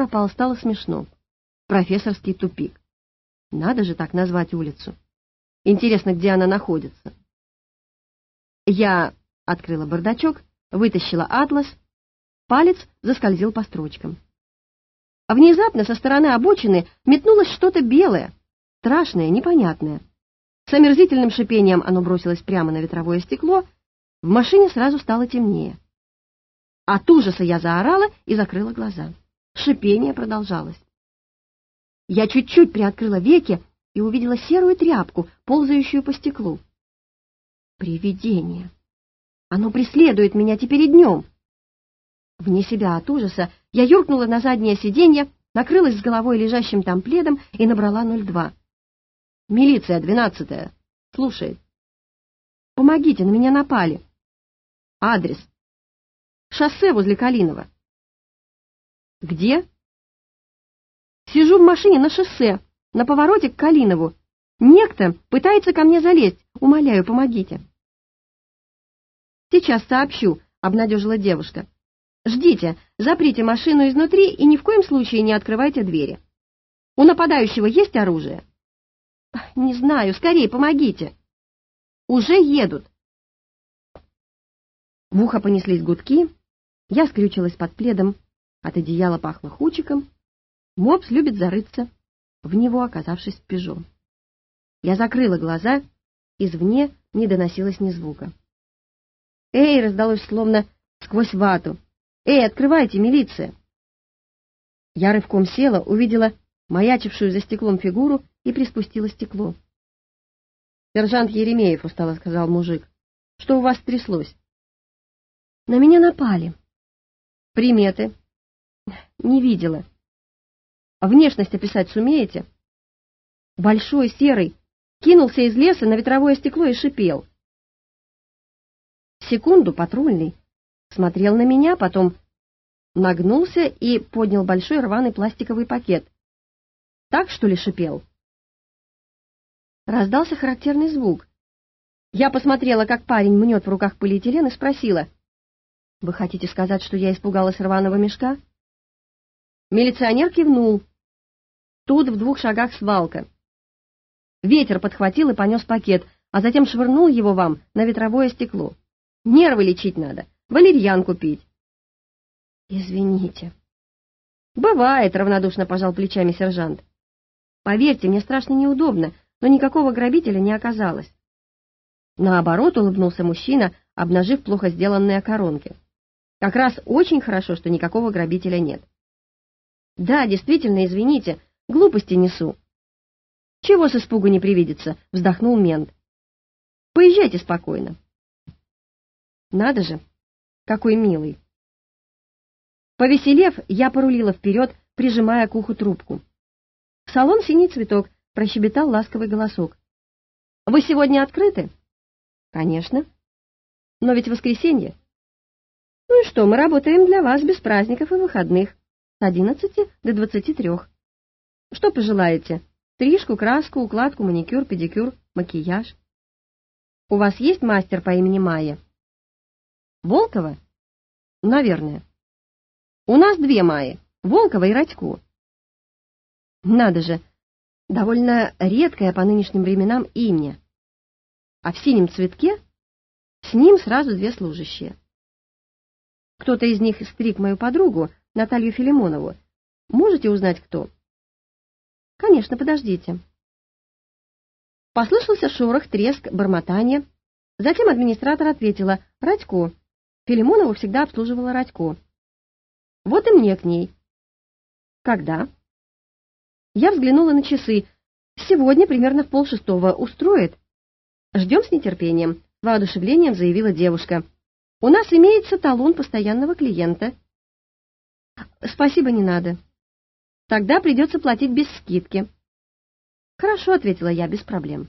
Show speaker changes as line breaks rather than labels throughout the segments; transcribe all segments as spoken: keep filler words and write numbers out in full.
пропал, стало смешно. Профессорский тупик. Надо же так назвать улицу. Интересно, где она находится. Я открыла бардачок, вытащила атлас, палец заскользил по строчкам. Внезапно со стороны обочины метнулось что-то белое, страшное, непонятное. С омерзительным шипением оно бросилось прямо на ветровое стекло, в машине сразу стало темнее. От ужаса я заорала и закрыла глаза. Шипение продолжалось. Я чуть-чуть приоткрыла веки и увидела серую тряпку, ползающую по стеклу. Привидение. Оно преследует меня теперь и днем. Вне себя от ужаса я юркнула на заднее сиденье, накрылась с головой лежащим там пледом и набрала ноль два. «Милиция, двенадцатая. Слушает. Помогите, на меня напали. Адрес. Шоссе возле Калинова». «Где?» «Сижу в машине на шоссе, на повороте к Калинову. Некто пытается ко мне залезть. Умоляю, помогите». «Сейчас сообщу», — обнадежила девушка. «Ждите, заприте машину изнутри и ни в коем случае не открывайте двери. У нападающего есть оружие?» «Не знаю, скорее помогите». «Уже едут». В ухо понеслись гудки, я скрючилась под пледом, от одеяла пахло хучиком. Мопс любит зарыться, в него оказавшись в «Пежо». Я закрыла глаза, извне не доносилось ни звука. «Эй!» — раздалось словно сквозь вату. «Эй, открывайте, милиция!» Я рывком села, увидела маячившую за стеклом фигуру и приспустила стекло. «Сержант Еремеев», — устало сказал мужик. «Что у вас стряслось?» «На меня напали». «Приметы?» «Не видела». «Внешность описать сумеете?» «Большой, серый, кинулся из леса на ветровое стекло и шипел». Секунду патрульный смотрел на меня, потом нагнулся и поднял большой рваный пластиковый пакет. «Так, что ли, шипел?» Раздался характерный звук. Я посмотрела, как парень мнет в руках полиэтилен, и спросила: «Вы хотите сказать, что я испугалась рваного мешка?» Милиционер кивнул. Тут в двух шагах свалка. Ветер подхватил и понес пакет, а затем швырнул его вам на ветровое стекло. Нервы лечить надо, валерьян купить. «Извините». «Бывает», — равнодушно пожал плечами сержант. «Поверьте, мне страшно неудобно, но никакого грабителя не оказалось». Наоборот, улыбнулся мужчина, обнажив плохо сделанные коронки. «Как раз очень хорошо, что никакого грабителя нет». «Да, действительно, извините, глупости несу». «Чего с испугу не привидится?» — вздохнул мент. «Поезжайте спокойно». «Надо же, какой милый». Повеселев, я порулила вперед, прижимая к уху трубку. В салон «Синий цветок» прощебетал ласковый голосок. «Вы сегодня открыты?» «Конечно». «Но ведь воскресенье». «Ну и что, мы работаем для вас без праздников и выходных, с одиннадцати до двадцати трех. Что пожелаете? Стрижку, краску, укладку, маникюр, педикюр, макияж. У вас есть мастер по имени Майя?» «Волкова?» «Наверное». «У нас две Майи, Волкова и Радько». «Надо же, довольно редкое по нынешним временам имя. А в «Синем цветке» с ним сразу две служащие. Кто-то из них стриг мою подругу, Наталью Филимонову. Можете узнать, кто?» «Конечно, подождите». Послышался шорох, треск, бормотание. Затем администратор ответила: «Радько. Филимонову всегда обслуживала Радько. Вот и мне к ней». «Когда?» Я взглянула на часы. «Сегодня примерно в полшестого. Устроит?» «Ждем с нетерпением», — с воодушевлением заявила девушка. «У нас имеется талон постоянного клиента». «Спасибо, не надо». «Тогда придется платить без скидки». «Хорошо», — ответила я, — «без проблем».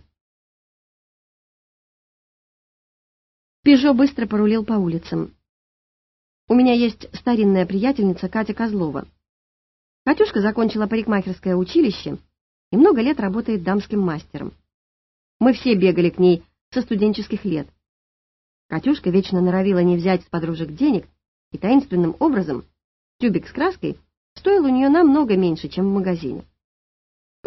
«Пежо» быстро порулил по улицам. У меня есть старинная приятельница Катя Козлова. Катюшка закончила парикмахерское училище и много лет работает дамским мастером. Мы все бегали к ней со студенческих лет. Катюшка вечно норовила не взять с подружек денег и таинственным образом тюбик с краской стоил у нее намного меньше, чем в магазине.